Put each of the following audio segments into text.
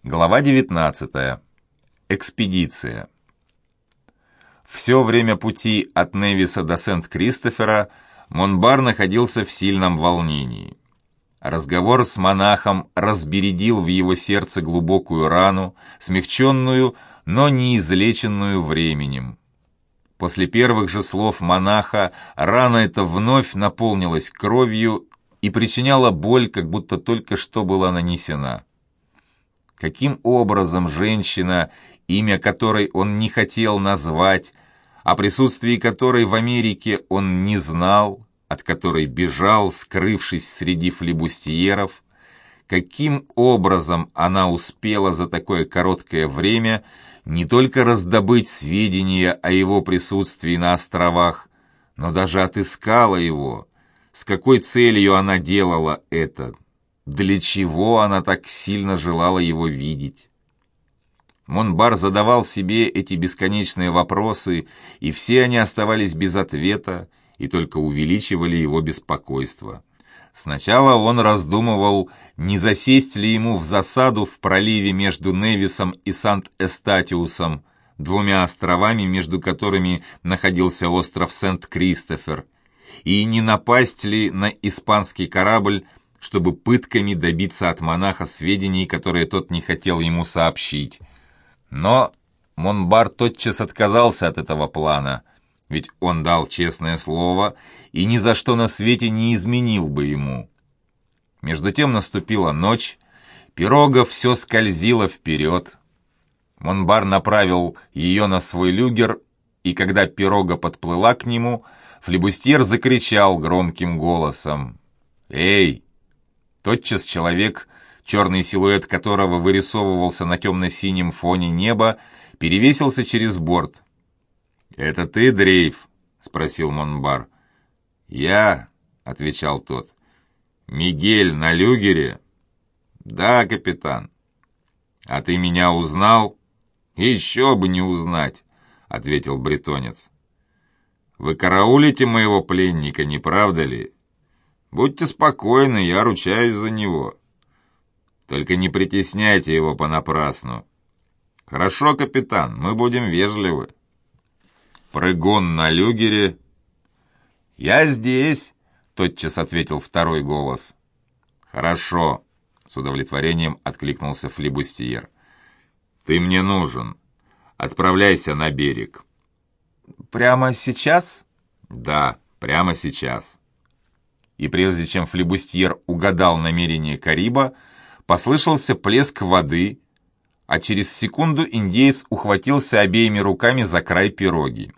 Глава 19. Экспедиция. Все время пути от Невиса до Сент-Кристофера Монбар находился в сильном волнении. Разговор с монахом разбередил в его сердце глубокую рану, смягченную, но не излеченную временем. После первых же слов монаха рана эта вновь наполнилась кровью и причиняла боль, как будто только что была нанесена. Каким образом женщина, имя которой он не хотел назвать, о присутствии которой в Америке он не знал, от которой бежал, скрывшись среди флибустьеров, каким образом она успела за такое короткое время не только раздобыть сведения о его присутствии на островах, но даже отыскала его, с какой целью она делала это, для чего она так сильно желала его видеть. Монбар задавал себе эти бесконечные вопросы, и все они оставались без ответа и только увеличивали его беспокойство. Сначала он раздумывал, не засесть ли ему в засаду в проливе между Невисом и Сант-Эстатиусом, двумя островами, между которыми находился остров Сент-Кристофер, и не напасть ли на испанский корабль, чтобы пытками добиться от монаха сведений, которые тот не хотел ему сообщить. Но Монбар тотчас отказался от этого плана, ведь он дал честное слово и ни за что на свете не изменил бы ему. Между тем наступила ночь, пирога все скользила вперед. Монбар направил ее на свой люгер, и когда пирога подплыла к нему, флибустьер закричал громким голосом: «Эй!» Тотчас человек, черный силуэт которого вырисовывался на темно-синем фоне неба, перевесился через борт. «Это ты, Дрейф?» — спросил Монбар. «Я», — отвечал тот. «Мигель на люгере?» «Да, капитан». «А ты меня узнал?» «Еще бы не узнать», — ответил бретонец. «Вы караулите моего пленника, не правда ли? Будьте спокойны, я ручаюсь за него. Только не притесняйте его понапрасну». «Хорошо, капитан, мы будем вежливы». «Прыгун на люгере?» «Я здесь», — тотчас ответил второй голос. «Хорошо», — с удовлетворением откликнулся флибустьер. «Ты мне нужен. Отправляйся на берег». «Прямо сейчас?» «Да, прямо сейчас». И прежде чем флибустьер угадал намерение Кариба, послышался плеск воды, а через секунду индеец ухватился обеими руками за край пироги.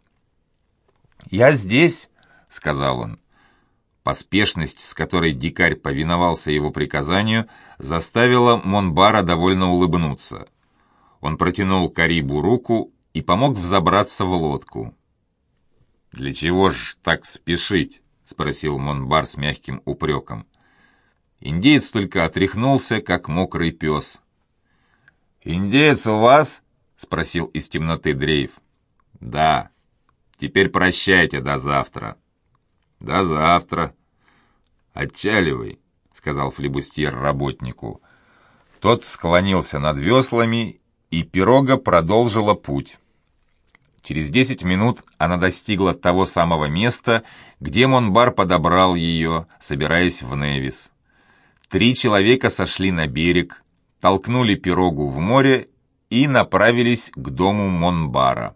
«Я здесь», — сказал он. Поспешность, с которой дикарь повиновался его приказанию, заставила Монбара довольно улыбнуться. Он протянул Карибу руку и помог взобраться в лодку. «Для чего ж так спешить?» — спросил Монбар с мягким упреком. Индеец только отряхнулся, как мокрый пес. «Индеец у вас?» — спросил из темноты Дрейф. «Да. Теперь прощайте до завтра». «До завтра». «Отчаливай», — сказал флибустьер работнику. Тот склонился над веслами, и пирога продолжила путь. Через 10 минут она достигла того самого места, где Монбар подобрал ее, собираясь в Невис. 3 человека сошли на берег, толкнули пирогу в море и направились к дому Монбара.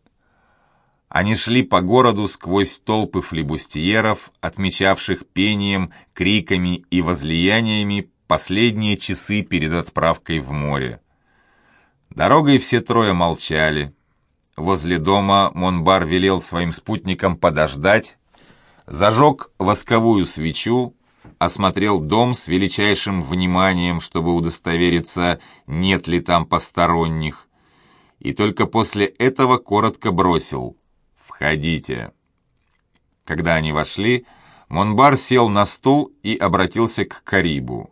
Они шли по городу сквозь толпы флибустьеров, отмечавших пением, криками и возлияниями последние часы перед отправкой в море. Дорогой все трое молчали. Возле дома Монбар велел своим спутникам подождать, зажег восковую свечу, осмотрел дом с величайшим вниманием, чтобы удостовериться, нет ли там посторонних, и только после этого коротко бросил: «Входите». Когда они вошли, Монбар сел на стул и обратился к Карибу.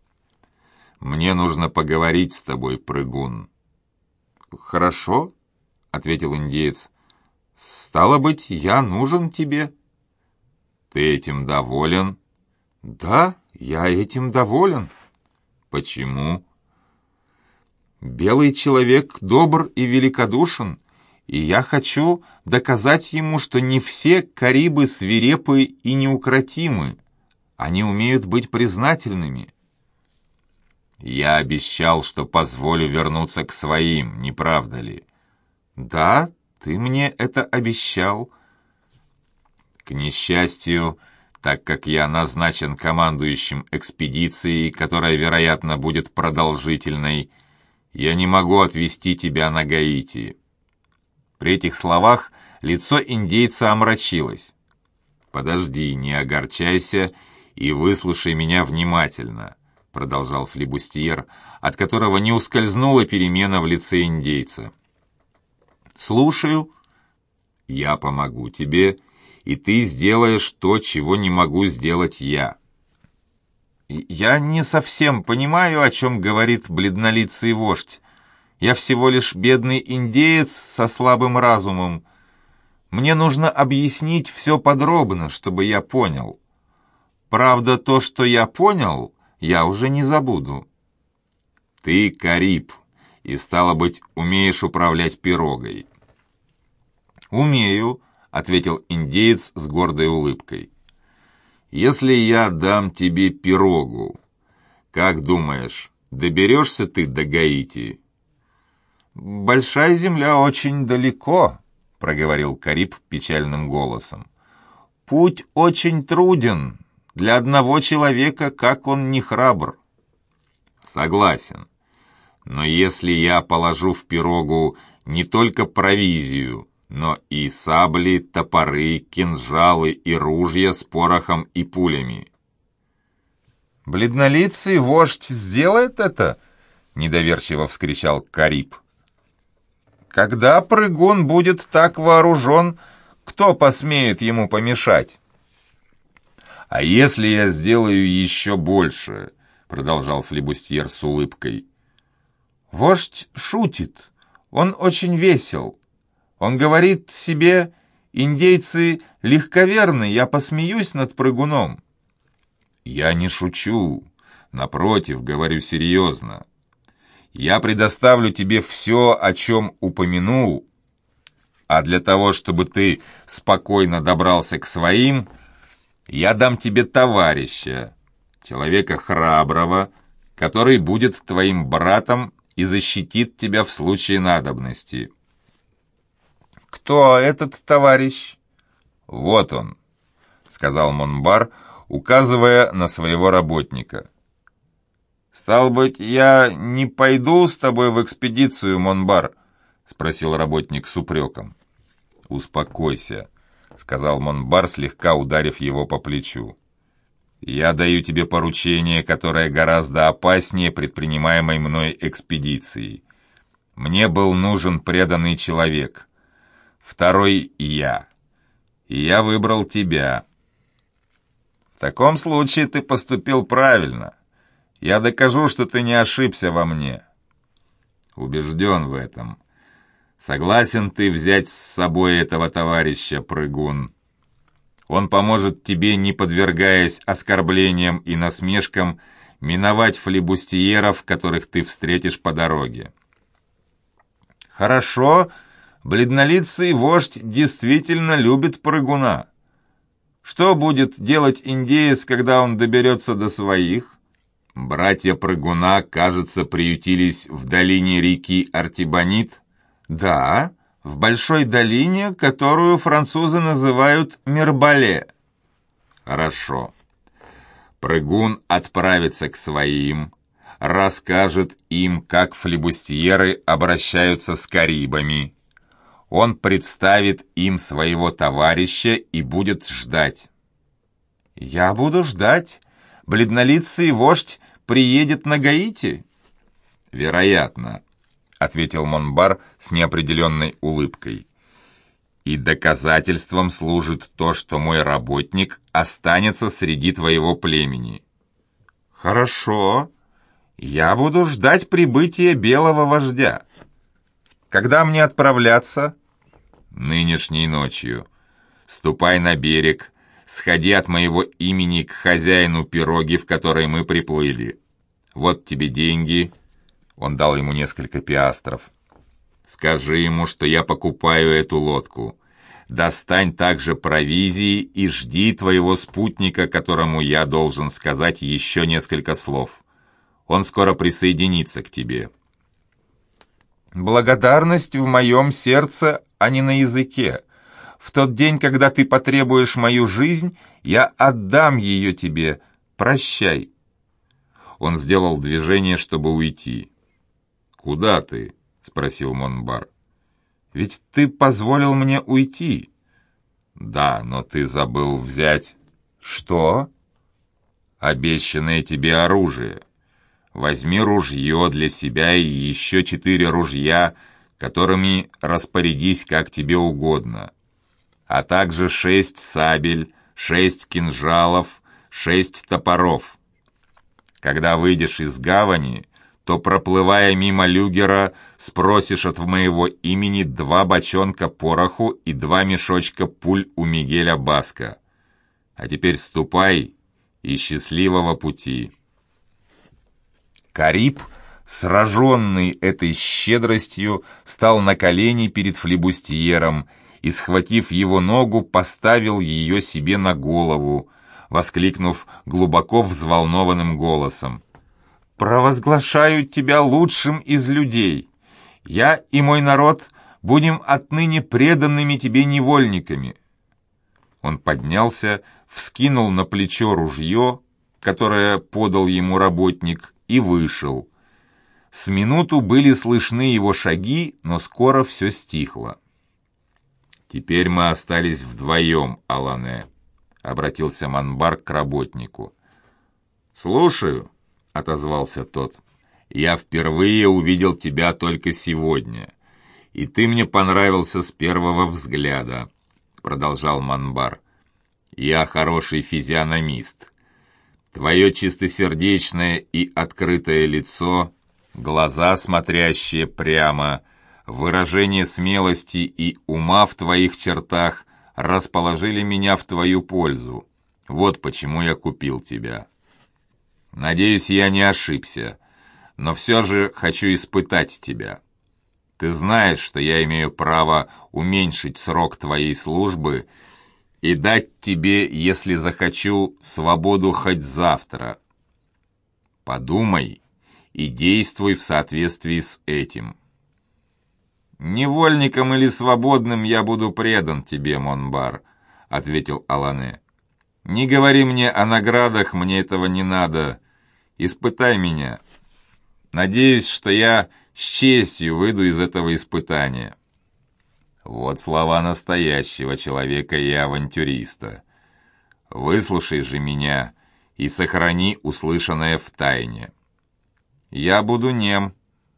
«Мне нужно поговорить с тобой, прыгун». «Хорошо», — ответил индеец. «Стало быть, я нужен тебе». «Ты этим доволен?» «Да, я этим доволен». «Почему?» Белый человек добр и великодушен, и я хочу доказать ему, что не все карибы свирепы и неукротимы. Они умеют быть признательными. Я обещал, что позволю вернуться к своим, не правда ли? Да, ты мне это обещал. К несчастью, так как я назначен командующим экспедицией, которая, вероятно, будет продолжительной, я не могу отвезти тебя на Гаити. При этих словах лицо индейца омрачилось. «Подожди, не огорчайся и выслушай меня внимательно», — продолжал флибустьер, от которого не ускользнула перемена в лице индейца. «Слушаю. Я помогу тебе, и ты сделаешь то, чего не могу сделать я». «Я не совсем понимаю, о чем говорит бледнолицый вождь. Я всего лишь бедный индеец со слабым разумом. Мне нужно объяснить все подробно, чтобы я понял. Правда, то, что я понял, я уже не забуду». «Ты кариб, и, стало быть, умеешь управлять пирогой». «Умею», — ответил индеец с гордой улыбкой. «Если я дам тебе пирогу, как думаешь, доберешься ты до Гаити?» «Большая земля очень далеко», — проговорил кариб печальным голосом. «Путь очень труден. Для одного человека, как он не храбр». «Согласен. Но если я положу в пирогу не только провизию, но и сабли, топоры, кинжалы и ружья с порохом и пулями». «Бледнолицый вождь сделает это?» — недоверчиво вскричал кариб. «Когда прыгун будет так вооружен, кто посмеет ему помешать?» «А если я сделаю еще больше?» — продолжал флибустьер с улыбкой. «Вождь шутит. Он очень весел. Он говорит себе: индейцы легковерны, я посмеюсь над прыгуном». «Я не шучу. Напротив, говорю серьезно. Я предоставлю тебе все, о чем упомянул, а для того, чтобы ты спокойно добрался к своим, я дам тебе товарища, человека храброго, который будет твоим братом и защитит тебя в случае надобности». «Кто этот товарищ?» «Вот он», — сказал Монбар, указывая на своего работника. «Стал быть, я не пойду с тобой в экспедицию, Монбар?» — спросил работник с упреком. «Успокойся», — сказал Монбар, слегка ударив его по плечу. «Я даю тебе поручение, которое гораздо опаснее предпринимаемой мной экспедиции. Мне был нужен преданный человек. Второй — я. И я выбрал тебя». «В таком случае ты поступил правильно. Я докажу, что ты не ошибся во мне». «Убежден в этом. Согласен ты взять с собой этого товарища, прыгун? Он поможет тебе, не подвергаясь оскорблениям и насмешкам, миновать флибустьеров, которых ты встретишь по дороге». «Хорошо, бледнолицый вождь действительно любит прыгуна. Что будет делать индеец, когда он доберется до своих?» «Братья прыгуна, кажется, приютились в долине реки Артибонит». «Да, в большой долине, которую французы называют Мирбале». «Хорошо. Прыгун отправится к своим, расскажет им, как флибустьеры обращаются с карибами. Он представит им своего товарища и будет ждать». «Я буду ждать. Бледнолицый вождь приедет на Гаити?» «Вероятно», — ответил Монбар с неопределенной улыбкой. «И доказательством служит то, что мой работник останется среди твоего племени». «Хорошо. Я буду ждать прибытия белого вождя. Когда мне отправляться?» «Нынешней ночью. Ступай на берег, сходи от моего имени к хозяину пироги, в которой мы приплыли. Вот тебе деньги». Он дал ему несколько пиастров. «Скажи ему, что я покупаю эту лодку. Достань также провизии и жди твоего спутника, которому я должен сказать еще несколько слов. Он скоро присоединится к тебе». «Благодарность в моем сердце, а не на языке. В тот день, когда ты потребуешь мою жизнь, я отдам ее тебе. Прощай». Он сделал движение, чтобы уйти. «Куда ты?» — спросил Монбар. «Ведь ты позволил мне уйти». «Да, но ты забыл взять...» «Что?» «Обещанное тебе оружие. Возьми ружье для себя и еще 4 ружья, которыми распорядись как тебе угодно, а также 6 сабель, 6 кинжалов, 6 топоров. Когда выйдешь из гавани, то, проплывая мимо люгера, спросишь от моего имени 2 бочонка пороху и 2 мешочка пуль у Мигеля Баска. А теперь ступай и счастливого пути». Кариб, сраженный этой щедростью, стал на колени перед флибустьером и, схватив его ногу, поставил ее себе на голову, воскликнув глубоко взволнованным голосом: «Провозглашаю тебя лучшим из людей. Я и мой народ будем отныне преданными тебе невольниками». Он поднялся, вскинул на плечо ружье, которое подал ему работник, и вышел. С минуту были слышны его шаги, но скоро все стихло. «Теперь мы остались вдвоем, Алане», — обратился Монбар к работнику. «Слушаю», — отозвался тот. «Я впервые увидел тебя только сегодня, и ты мне понравился с первого взгляда», — продолжал Монбар. «Я хороший физиономист. Твое чистосердечное и открытое лицо, глаза, смотрящие прямо, выражение смелости и ума в твоих чертах расположили меня в твою пользу. Вот почему я купил тебя. Надеюсь, я не ошибся, но все же хочу испытать тебя. Ты знаешь, что я имею право уменьшить срок твоей службы и дать тебе, если захочу, свободу хоть завтра. Подумай и действуй в соответствии с этим». «Невольником или свободным я буду предан тебе, Монбар», — ответил Алане. «Не говори мне о наградах, мне этого не надо. Испытай меня. Надеюсь, что я с честью выйду из этого испытания». Вот слова настоящего человека и авантюриста. Выслушай же меня и сохрани услышанное в тайне. Я буду нем.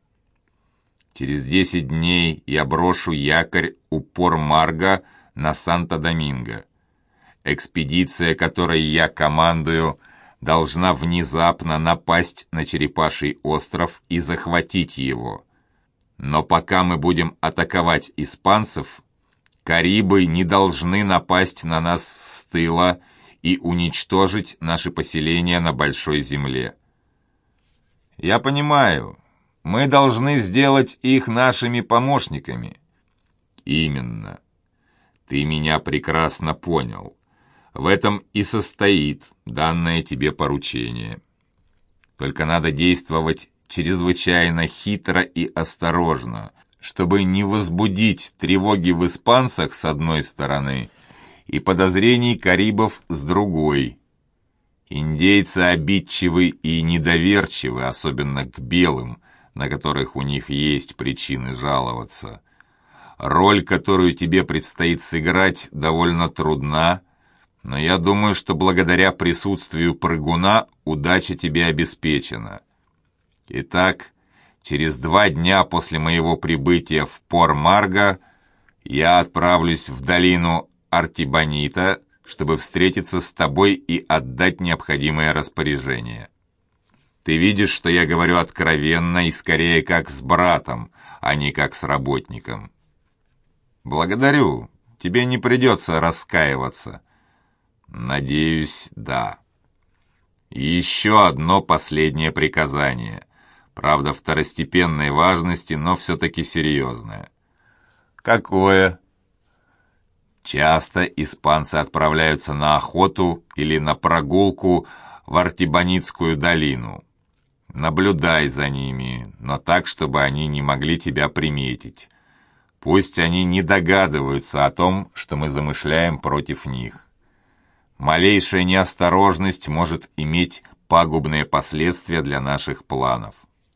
Через 10 дней я брошу якорь у Пор-Марго на Санто-Доминго. Экспедиция, которой я командую, должна внезапно напасть на Черепаший остров и захватить его. Но пока мы будем атаковать испанцев, Карибы не должны напасть на нас с тыла и уничтожить наши поселения на Большой Земле. Я понимаю, мы должны сделать их нашими помощниками. Именно. Ты меня прекрасно понял. В этом и состоит данное тебе поручение. Только надо действовать чрезвычайно хитро и осторожно, чтобы не возбудить тревоги в испанцах с одной стороны и подозрений карибов с другой. Индейцы обидчивы и недоверчивы, особенно к белым, на которых у них есть причины жаловаться. Роль, которую тебе предстоит сыграть, довольно трудна, но я думаю, что благодаря присутствию прыгуна удача тебе обеспечена. Итак, через 2 дня после моего прибытия в Пор-Марго я отправлюсь в долину Артибонита, чтобы встретиться с тобой и отдать необходимое распоряжение. Ты видишь, что я говорю откровенно и скорее как с братом, а не как с работником. Благодарю, тебе не придется раскаиваться. Надеюсь, да. И еще одно последнее приказание. правда, второстепенной важности, но все-таки серьезное. Какое? Часто испанцы отправляются на охоту или на прогулку в Артибонитскую долину. Наблюдай за ними, но так, чтобы они не могли тебя приметить. Пусть они не догадываются о том, что мы замышляем против них. Малейшая неосторожность может иметь пагубные последствия для наших планов.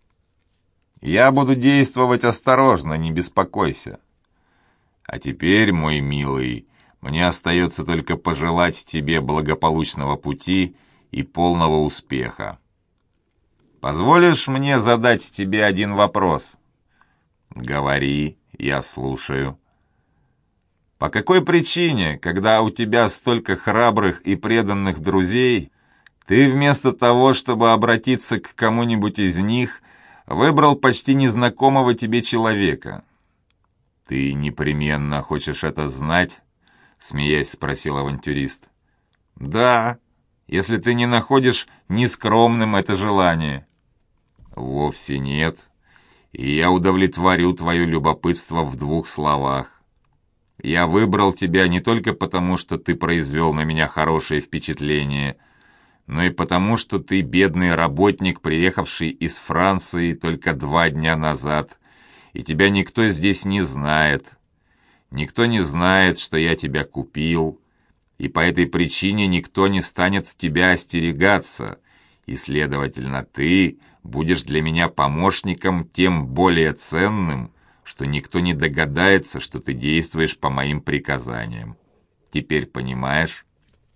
Я буду действовать осторожно, не беспокойся. А теперь, мой милый, мне остается только пожелать тебе благополучного пути и полного успеха. Позволишь мне задать тебе один вопрос? Говори, я слушаю. По какой причине, когда у тебя столько храбрых и преданных друзей, ты вместо того, чтобы обратиться к кому-нибудь из них, выбрал почти незнакомого тебе человека? «Ты непременно хочешь это знать?» — смеясь спросил авантюрист. «Да, если ты не находишь нескромным это желание». «Вовсе нет, и я удовлетворю твое любопытство в 2 словах. Я выбрал тебя не только потому, что ты произвел на меня хорошее впечатление, но и потому, что ты бедный работник, приехавший из Франции только 2 дня назад, и тебя никто здесь не знает. Никто не знает, что я тебя купил, и по этой причине никто не станет тебя остерегаться, и, следовательно, ты будешь для меня помощником тем более ценным, что никто не догадается, что ты действуешь по моим приказаниям. Теперь понимаешь?»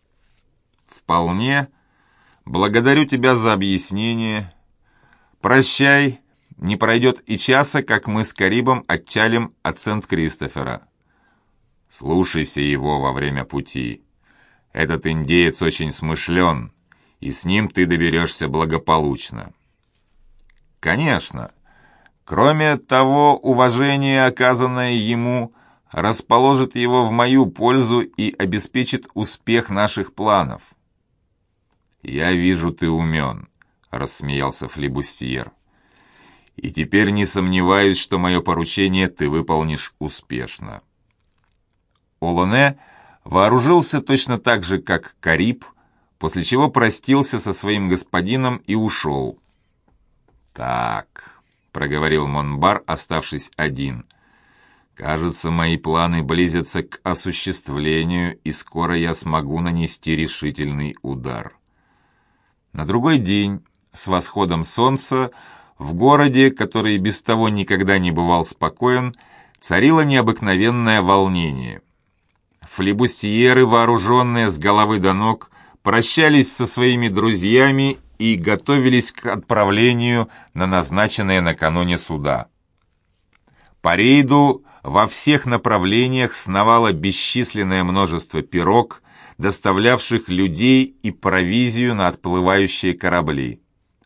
«Вполне. Благодарю тебя за объяснение. Прощай. Не пройдет и часа, как мы с Карибом отчалим от Сент-Кристофера. Слушайся его во время пути. Этот индеец очень смышлен, и с ним ты доберешься благополучно». «Конечно. Кроме того, уважение, оказанное ему, расположит его в мою пользу и обеспечит успех наших планов». «Я вижу, ты умен», — рассмеялся флибустьер. «И теперь не сомневаюсь, что мое поручение ты выполнишь успешно». Олоне вооружился точно так же, как Кариб, после чего простился со своим господином и ушел. «Так», — проговорил Монбар, оставшись один, — «кажется, мои планы близятся к осуществлению, и скоро я смогу нанести решительный удар». На другой день, с восходом солнца, в городе, который без того никогда не бывал спокоен, царило необыкновенное волнение. Флибустьеры, вооруженные с головы до ног, прощались со своими друзьями и готовились к отправлению на назначенное накануне суда. По рейду во всех направлениях сновало бесчисленное множество пирог, доставлявших людей и провизию на отплывающие корабли.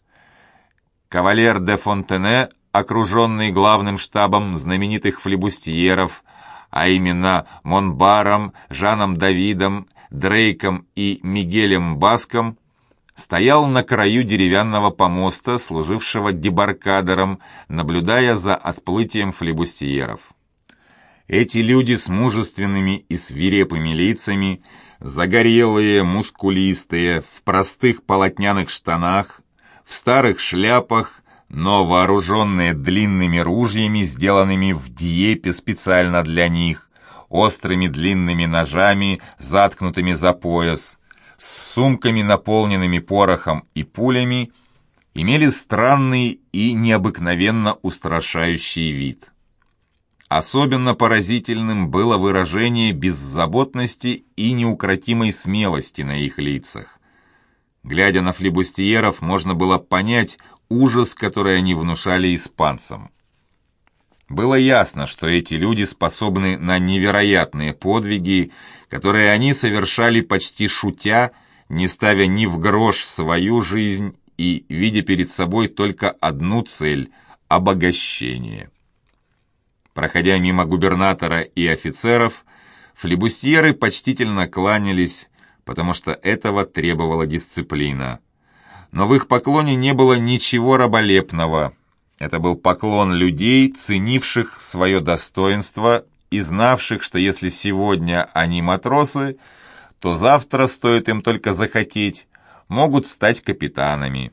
Кавалер де Фонтене, окруженный главным штабом знаменитых флибустьеров, а именно Монбаром, Жаном Давидом, Дрейком и Мигелем Баском, стоял на краю деревянного помоста, служившего дебаркадером, наблюдая за отплытием флибустьеров. Эти люди с мужественными и свирепыми лицами, загорелые, мускулистые, в простых полотняных штанах, в старых шляпах, но вооруженные длинными ружьями, сделанными в Дьепе специально для них, острыми длинными ножами, заткнутыми за пояс, с сумками, наполненными порохом и пулями, имели странный и необыкновенно устрашающий вид. Особенно поразительным было выражение беззаботности и неукротимой смелости на их лицах. Глядя на флибустьеров, можно было понять ужас, который они внушали испанцам. Было ясно, что эти люди способны на невероятные подвиги, которые они совершали почти шутя, не ставя ни в грош свою жизнь и видя перед собой только одну цель – обогащение. Проходя мимо губернатора и офицеров, флибустьеры почтительно кланялись, потому что этого требовала дисциплина. Но в их поклоне не было ничего раболепного, Это был поклон людей, ценивших свое достоинство и знавших, что если сегодня они матросы, то завтра, стоит им только захотеть, могут стать капитанами.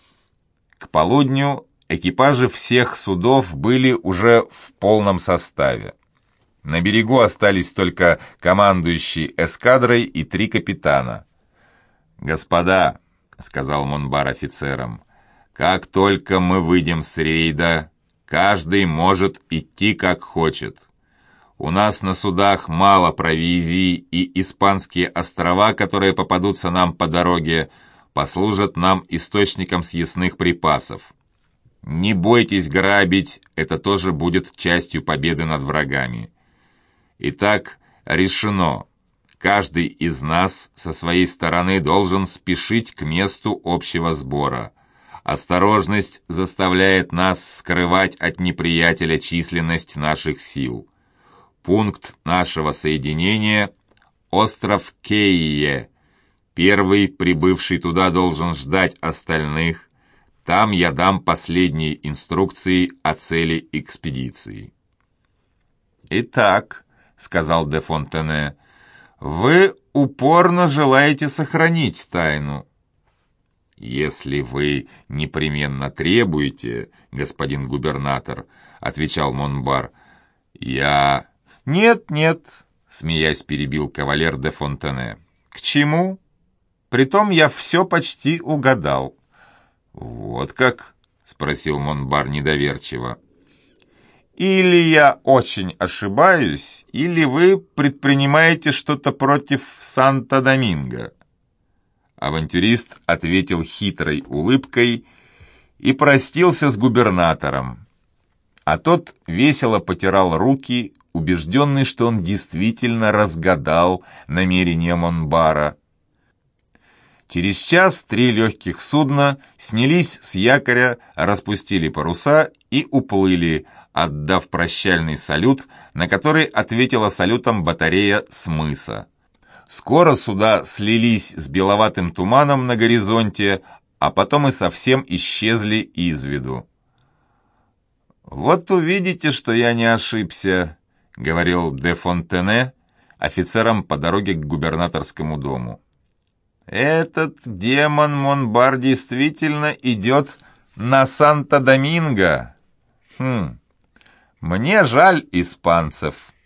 К полудню экипажи всех судов были уже в полном составе. На берегу остались только командующий эскадрой и 3 капитана. «Господа», — сказал Монбар офицерам, — «как только мы выйдем с рейда, каждый может идти как хочет. У нас на судах мало провизии, и испанские острова, которые попадутся нам по дороге, послужат нам источником съестных припасов. Не бойтесь грабить, это тоже будет частью победы над врагами. Итак, решено. Каждый из нас со своей стороны должен спешить к месту общего сбора. Осторожность заставляет нас скрывать от неприятеля численность наших сил. Пункт нашего соединения – остров Кейе. Первый, прибывший туда, должен ждать остальных. Там я дам последние инструкции о цели экспедиции». «Итак», — сказал де Фонтене, — «вы упорно желаете сохранить тайну». «Если вы непременно требуете, господин губернатор», — отвечал Монбар, — «я...» «Нет», — смеясь перебил кавалер де Фонтене, — «к чему? Притом я все почти угадал». «Вот как?» — спросил Монбар недоверчиво. «Или я очень ошибаюсь, или вы предпринимаете что-то против Санто-Доминго». Авантюрист ответил хитрой улыбкой и простился с губернатором. А тот весело потирал руки, убежденный, что он действительно разгадал намерения Монбара. Через час 3 легких судна снялись с якоря, распустили паруса и уплыли, отдав прощальный салют, на который ответила салютом батарея с мыса. Скоро суда слились с беловатым туманом на горизонте, а потом и совсем исчезли из виду. «Вот увидите, что я не ошибся», — говорил де Фонтене офицерам по дороге к губернаторскому дому. «Этот демон Монбар действительно идет на Санто-Доминго. Мне жаль испанцев».